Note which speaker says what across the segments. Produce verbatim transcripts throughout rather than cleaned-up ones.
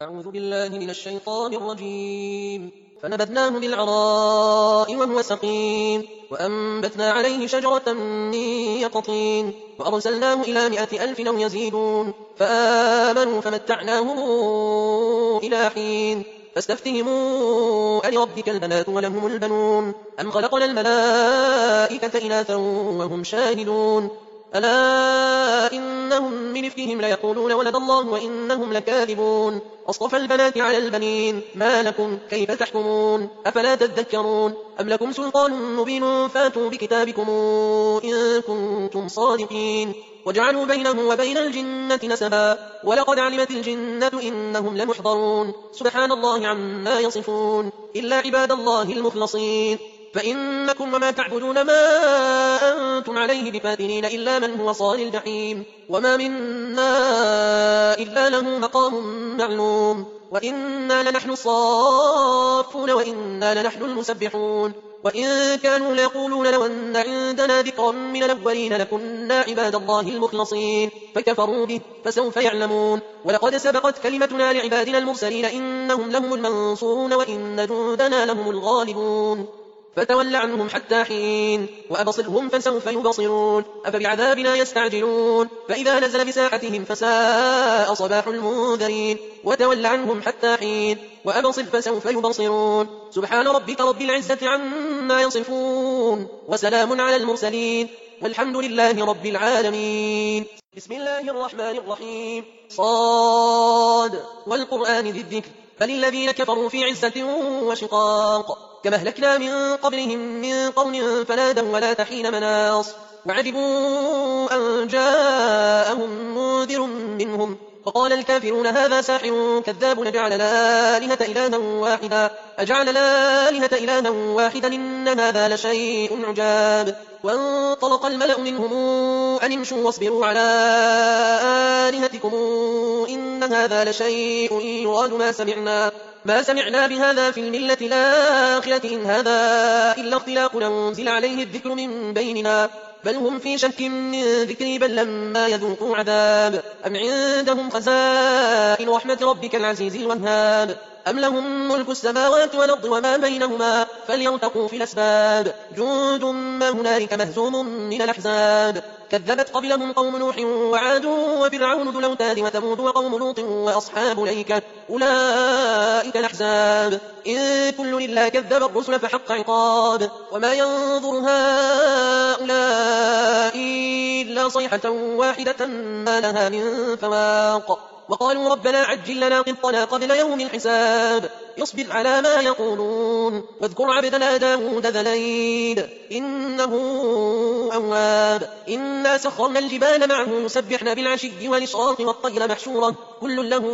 Speaker 1: أعوذ بالله من الشيطان الرجيم. فنبذناه بالعراء وهو سقيم وأنبتنا عليه شجرة من يقطين وأرسلناه إلى مائة ألف أو يزيدون فآمنوا فمتعناهم إلى حين فاستفتهموا ألربك البنات ولهم البنون أم خلقنا الملائكة إناثا وهم شاهدون ألا إنهم من إفكهم ليقولون ولد الله وإنهم لكاذبون أصطفى البنات على البنين ما لكم كيف تحكمون أفلا تذكرون أم لكم سلطان مبين فاتوا بكتابكم إن كنتم صادقين وجعلوا بينه وبين الجنة نسبا ولقد علمت الجنة إنهم لمحضرون سبحان الله عما يصفون إلا عباد الله المخلصين فإنكم وما تعبدون ما أنتم عليه بفاتنين إلا من هو صال الجحيم وما منا إلا له مقام معلوم وإنا لنحن الصافون وإنا لنحن المسبحون وإن كانوا ليقولون لو أن عندنا ذكرا من الأولين لكنا عباد الله المخلصين فكفروا به فسوف يعلمون ولقد سبقت كلمتنا لعبادنا المرسلين إنهم لهم المنصورون وإن جندنا لهم الغالبون فتول عنهم حتى حين وأبصرهم فسوف يبصرون أفبعذابنا يستعجلون فإذا نزل بساحتهم فساء صباح المنذرين وتول عنهم حتى حين وأبصر فسوف يبصرون سبحان ربك رب العزة عما يصفون وسلام على المرسلين والحمد لله رب العالمين. بسم الله الرحمن الرحيم. صاد والقرآن ذي الذكر بل الذين كفروا في عزة وشقاق كما أهلكنا من قبلهم من قرن فنادوا ولا تحين مناص وعجبوا أن جاءهم منذر منهم فقال الكافرون هذا ساحر كذاب نجعل الآلهة إلها واحدا أجعل الآلهة إلها واحدا إن هذا لشيء عجاب وانطلق الملأ منهم أن امشوا واصبروا على آلهتكم إن هذا لشيء يراد ما سمعنا ما سمعنا بهذا في الملة الآخرة إن هذا إلا اختلاق أنزل عليه الذكر من بيننا بل هم في شك من ذكري بل لما يذوقوا عذاب أم عندهم خزائن رحمة ربك العزيز الوهاب أم لهم ملك السماوات والأرض وما بينهما فليرتقوا في الأسباب جند ما هنالك مهزوم من الأحزاب كذبت قبلهم قوم نوح وعاد وفرعون ذو الأوتاد وثمود وقوم لوط وأصحاب الأيكة أولئك الأحزاب إن كل إلا كذب الرسل فحق عقاب وما ينظر هؤلاء إلا صيحة واحدة ما لها من فواق وقالوا ربنا عجل لنا قطنا قبل يوم الحساب يصبر على ما يقولون واذكر عبدنا داود ذا الأيد إنه أواب إنا سخرنا الجبال معه يسبحن بالعشي والإشراق والطير محشورة كل له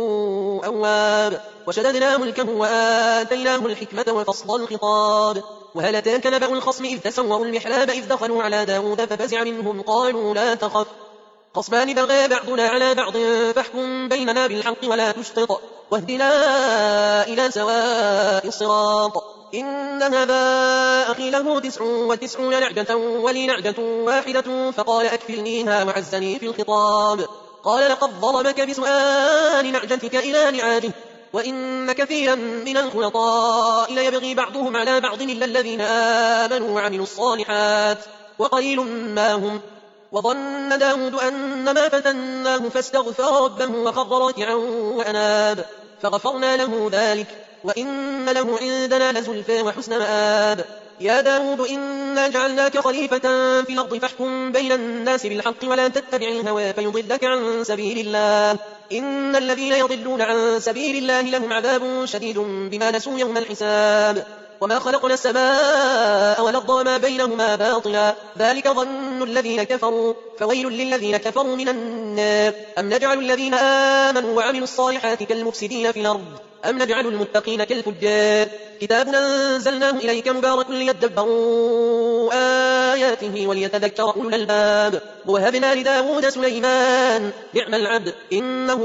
Speaker 1: أواب وشددنا ملكه وآتيناه الحكمة وفصل الخطاب وهل أتاك نبأ الخصم إذ تسوروا المحراب إذ دخلوا على داود ففزع منهم قالوا لا تخف خصمان بغى بعضنا على بعض فاحكم بيننا بالحق ولا تشطط واهدنا إلى سواء الصراط إن هذا أخي له تسع وتسعون نعجة ولي نعجة واحدة فقال أكفلنيها وعزني في الخطاب قال لقد ظلمك بسؤال نعجتك إلى نعاجه وإن كثيرا من الخلطاء ليبغي بعضهم على بعض إلا الذين آمنوا وعملوا الصالحات وقليل ما هم وظن داود أنما فتناه فاستغفر ربه وخر راكعا وأناب فغفرنا له ذلك وإن له عندنا لزلفى وحسن مآب يا داود إنا جعلناك خليفة في الأرض فاحكم بين الناس بالحق ولا تتبع الهوى فيضلك عن سبيل الله إن الذين يضلون عن سبيل الله لهم عذاب شديد بما نسوا يوم الحساب وما خلقنا السماء والأرض وما بينهما باطلا ذلك ظن الذين كفروا فويل للذين كفروا من النار أم نجعل الذين آمنوا وعملوا الصالحات كالمفسدين في الأرض أم نجعل المتقين كالفجار كتاب أنزلناه إليك مبارك ليدبروا آياته وليتذكر أولو الألباب ووهبنا لداود سليمان نعم العبد إنه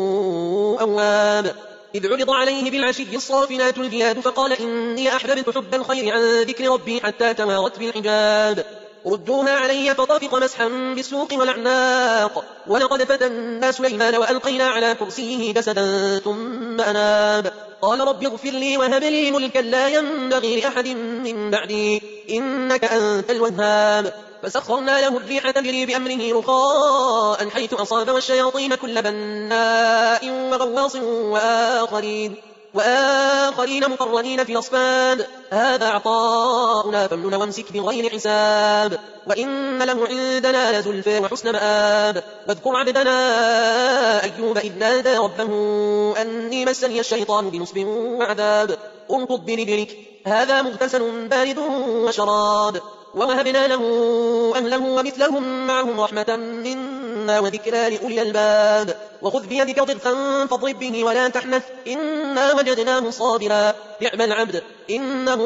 Speaker 1: أواب إذ عرض عليه بالعشي الصافنات الجياد فقال إني أحببت حب الخير عن ذكر ربي حتى توارت بالحجاب ردوها علي فطفق مسحا بالسوق والأعناق ولقد فتنا سليمان وألقينا على كرسيه جسدا ثم أناب قال رب اغفر لي وهب لي ملكا لا ينبغي لأحد من بعدي إنك أنت الوهاب فسخرنا له الريح تجري بأمره رخاء حيث أصاب والشياطين كل بناء وغواص وآخرين وآخرين مقرنين في الأصفاد هذا عطاؤنا فامنن وامسك بغير حساب وإن له عندنا لزلفى وحسن مآب واذكر عبدنا أيوب إذ نادى ربه أني مسني الشيطان بنصب وعذاب اركض برجلك هذا مغتسل بارد وشراب ووهبنا له أهله ومثلهم معهم رحمة منا وذكرى لأولي الباب وخذ بيدك ضغثا فاضرب به ولا تحنث إنا وجدناه صابرا نعم العبد إنه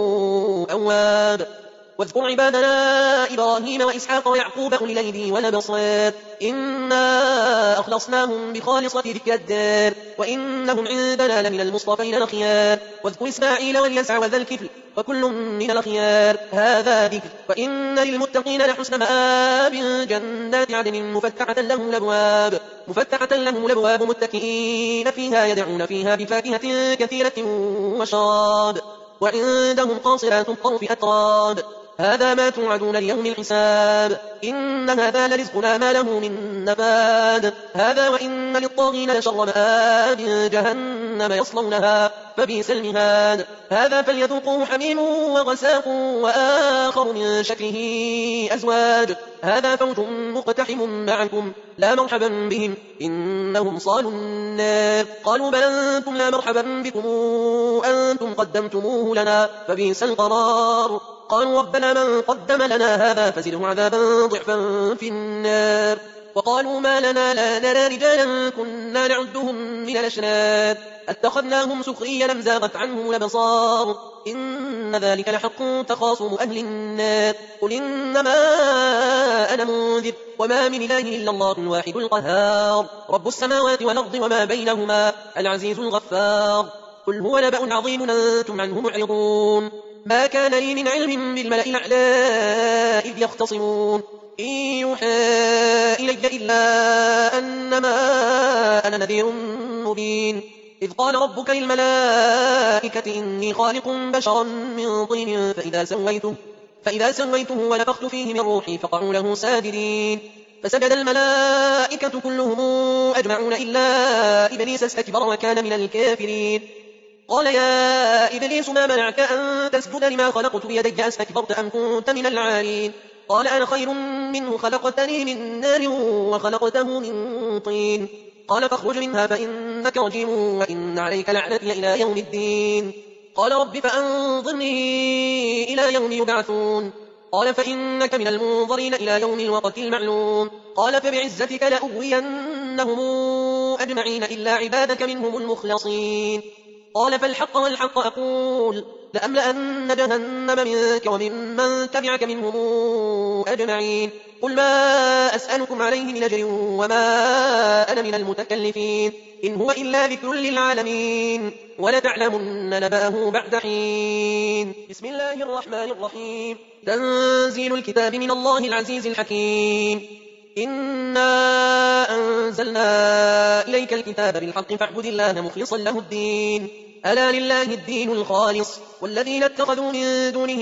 Speaker 1: أواب واذكر عبادنا إبراهيم وإسحاق ويعقوب أولي الأيدي والأبصار إنا أخلصناهم بخالصة ذكر الدار وإنهم عندنا لمن المصطفين الأخيار واذكر إسماعيل واليسع وذا الكفل وكل من الأخيار هذا ذكر وإن للمتقين لحسن مآب جنات عدن مفتحة لهم الأبواب مفتحة لهم الأبواب متكئين فيها يدعون فيها بفاكهة كثيرة وشراب وعندهم قاصرات الطرف أتراب هذا ما توعدون ليوم الحساب إن هذا لرزقنا ما له من نفاد هذا وإن للطاغين لشر مآب جهنم يصلونها فبئس المهاد هذا فليذوقوه حميم وغساق وآخر من شكله أزواج هذا فوج مقتحم معكم لا مرحبا بهم إنهم صالوا النار قالوا بل أنتم لا مرحبا بكم أنتم قدمتموه لنا فبئس القرار قالوا ربنا من قدم لنا هذا فزده عذابا ضعفا في النار وقالوا ما لنا لا نرى رجالا كنا نعدهم من الأشرار اتخذناهم سخريا أم زاغت عنهم الأبصار إن ذلك لحق تخاصم أهل النار قل إنما أنا منذر وما من إله إلا الله الواحد القهار رب السماوات والأرض وما بينهما العزيز الغفار قل هو نبأ عظيم أنتم عنه معرضون ما كان لي من علم بالملأ الأعلى إذ يختصمون إن يوحى إلي إلا أنما أنا نذير مبين إذ قال ربك للملائكة إني خالق بشرا من طين فإذا سويته, فإذا سويته ونفخت فيه من روحي فقعوا له ساجدين فسجد الملائكة كلهم أجمعون إلا إبليس استكبر وكان من الكافرين قال يا إبليس ما منعك أن تسجد لما خلقت بيدي أستكبرت أم كنت من العالين قال أنا خير منه خلقتني من نار وخلقته من طين قال فاخرج منها فإنك رجيم وإن عليك لعنتي إلى يوم الدين قال رب فأنظرني إلى يوم يبعثون قال فإنك من المنظرين إلى يوم الوقت المعلوم قال فبعزتك لأغوينهم أجمعين إلا عبادك منهم المخلصين قال فالحق والحق أقول لأملأن جهنم منك وممن تبعك منهم أجمعين قل ما أسألكم عليه من أجر وما أنا من المتكلفين إن هو إلا ذكر للعالمين ولتعلمن نبأه بعد حين بسم الله الرحمن الرحيم تنزيل الكتاب من الله العزيز الحكيم إنا أنزلنا إليك الكتاب بالحق فاعبد الله مخلصا له الدين ألا لله الدين الخالص والذين اتخذوا من دونه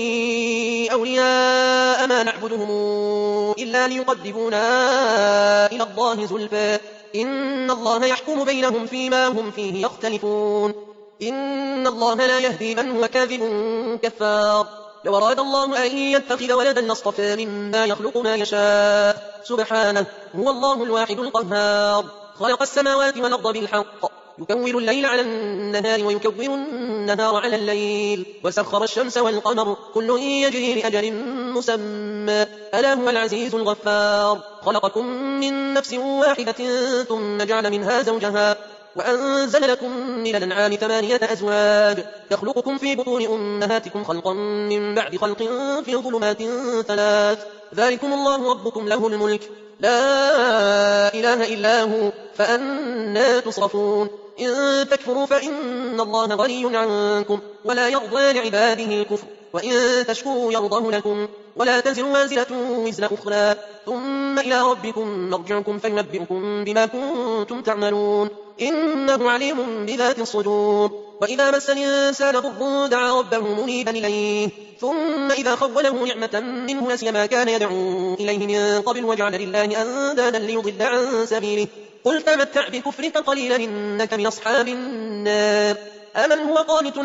Speaker 1: أولياء ما نعبدهم إلا ليقربونا إلى الله زلفى إن الله يحكم بينهم فيما هم فيه يختلفون إن الله لا يهدي من هو كاذب كفار لو أراد الله أن يتخذ ولدا لاصطفى مما يخلق ما يشاء سبحانه هو الله الواحد القهار خلق السماوات والأرض بالحق يكور الليل على النهار ويكور النهار على الليل وسخر الشمس والقمر كل يجري لأجل مسمى ألا هو العزيز الغفار خلقكم من نفس واحدة ثم جعل منها زوجها وأنزل لكم من الأنعام ثمانية أزواج يخلقكم في بطون أمهاتكم خلقا من بعد خلق في ظلمات ثلاث ذلكم الله ربكم له الملك لا إله إلا هو فأنا تصرفون إن تكفروا فإن الله غني عنكم ولا يرضى لعباده الكفر وإن تشكروا يرضه لكم ولا تزر وازرة وزر أخرى ثم إلى ربكم مرجعكم فينبئكم بما كنتم تعملون إنه عليم بذات الصدور وإذا مس الإنسان ضر دعا ربه منيبا إليه ثم إذا خوله نعمة منه نسي ما كان يدعو إليه من قبل وجعل لله أندادا ليضل عن سبيله قل تمتع بكفرك قليلا إنك من أصحاب النار أمن هو قانتنا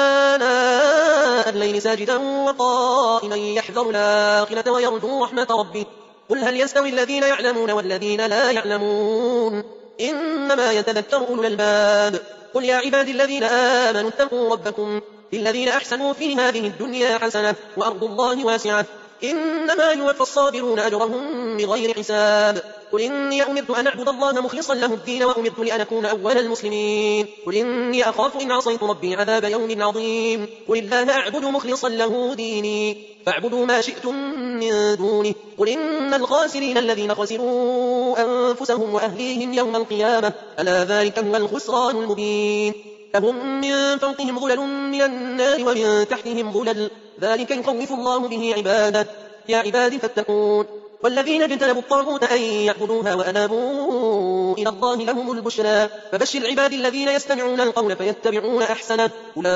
Speaker 1: آناء الليل ساجدا وقائما يحذر الآخرة ويرجو رحمة ربه قل هل يستوي الذين يعلمون والذين لا يعلمون إنما يتذكر أولو الألباب قل يا عبادي الذين آمنوا اتقوا ربكم للذين أحسنوا في هذه الدنيا حسنة وأرض الله واسعة إنما يوفى الصابرون أجرهم بغير حساب قل إني أمرت أن أعبد الله مخلصا له الدين وأمرت لأن أكون أول المسلمين قل إني أخاف إن عصيت ربي عذاب يوم عظيم قل الله أعبد مخلصا له ديني فاعبدوا ما شئتم من دونه قل إن الخاسرين الذين خسروا أنفسهم وأهليهم يوم القيامة ألا ذلك هو الخسران المبين لهم من فوقهم ظلل من النار ومن تحتهم ظلل ذلك يخوف الله به عباده يا عبادي فاتقون والذين اجتنبوا الطاغوت أن يعبدوها وأنابوا إلى الله لهم البشرى فبشر عبادي الذين يستمعون القول فيتبعون أحسنه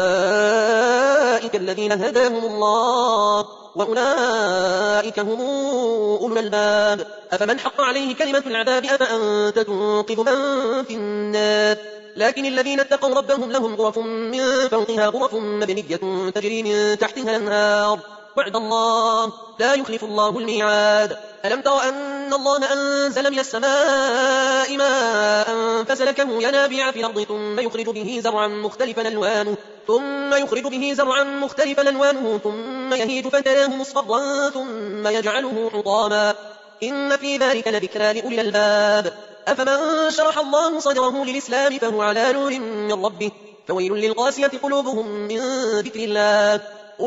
Speaker 1: أولئك الذين هداهم الله وأولئك هم أولو الألباب أفمن حق عليه كلمة العذاب أفأنت تنقذ من في النار لكن الذين اتقوا ربهم لهم غرف من فوقها غرف مبنية تجري من تحتها الأنهار وعد الله لا يخلف الله الميعاد ألم تر أن الله أنزل من السماء ماء فسلكه ينابيع في الأرض ثم يخرج به زرعا مختلفا ألوانه ثم يخرج به زرعا مختلفا ألوانه ثم يهيج فتراه مصفرا ثم يجعله حطاما إن في ذلك لذكرى لأولي الألباب أفمن شرح الله صدره للإسلام فهو على نور من ربه فويل للقاسية قلوبهم من ذكر الله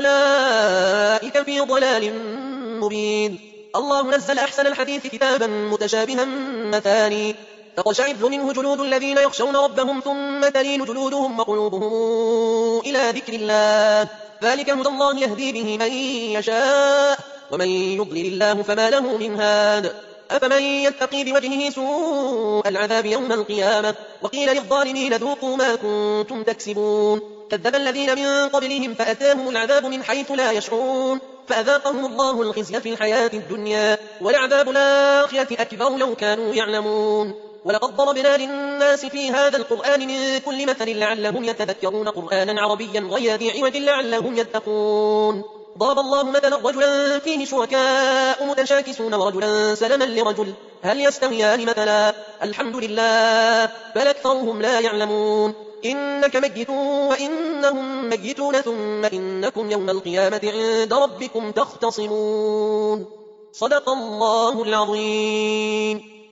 Speaker 1: أولئك في ضلال مبين الله نزل أحسن الحديث كتابا متشابها مثاني تقشعر منه جلود الذين يخشون ربهم ثم تلين جلودهم وقلوبهم إلى ذكر الله ذلك هدى الله يهدي به من يشاء ومن يضلل الله فما له من هاد أفمن يتقي بوجهه سوء العذاب يوم القيامة وقيل للظالمين ذوقوا ما كنتم تكسبون كذب الذين من قبلهم فأتاهم العذاب من حيث لا يشعرون فأذاقهم الله الخزي في الحياة الدنيا والعذاب الآخرة أكبر لو كانوا يعلمون ولقد ضربنا للناس في هذا القرآن من كل مثل لعلهم يتذكرون قرآنا عربيا غير ذي عوج لعلهم يتقون ضرب الله مثلا رجلا فيه شركاء متشاكسون ورجلا سلما لرجل هل يستويان مثلا الحمد لله بل أكثرهم لا يعلمون إنك ميت وإنهم ميتون ثم إنكم يوم القيامة عند ربكم تختصمون صدق الله العظيم.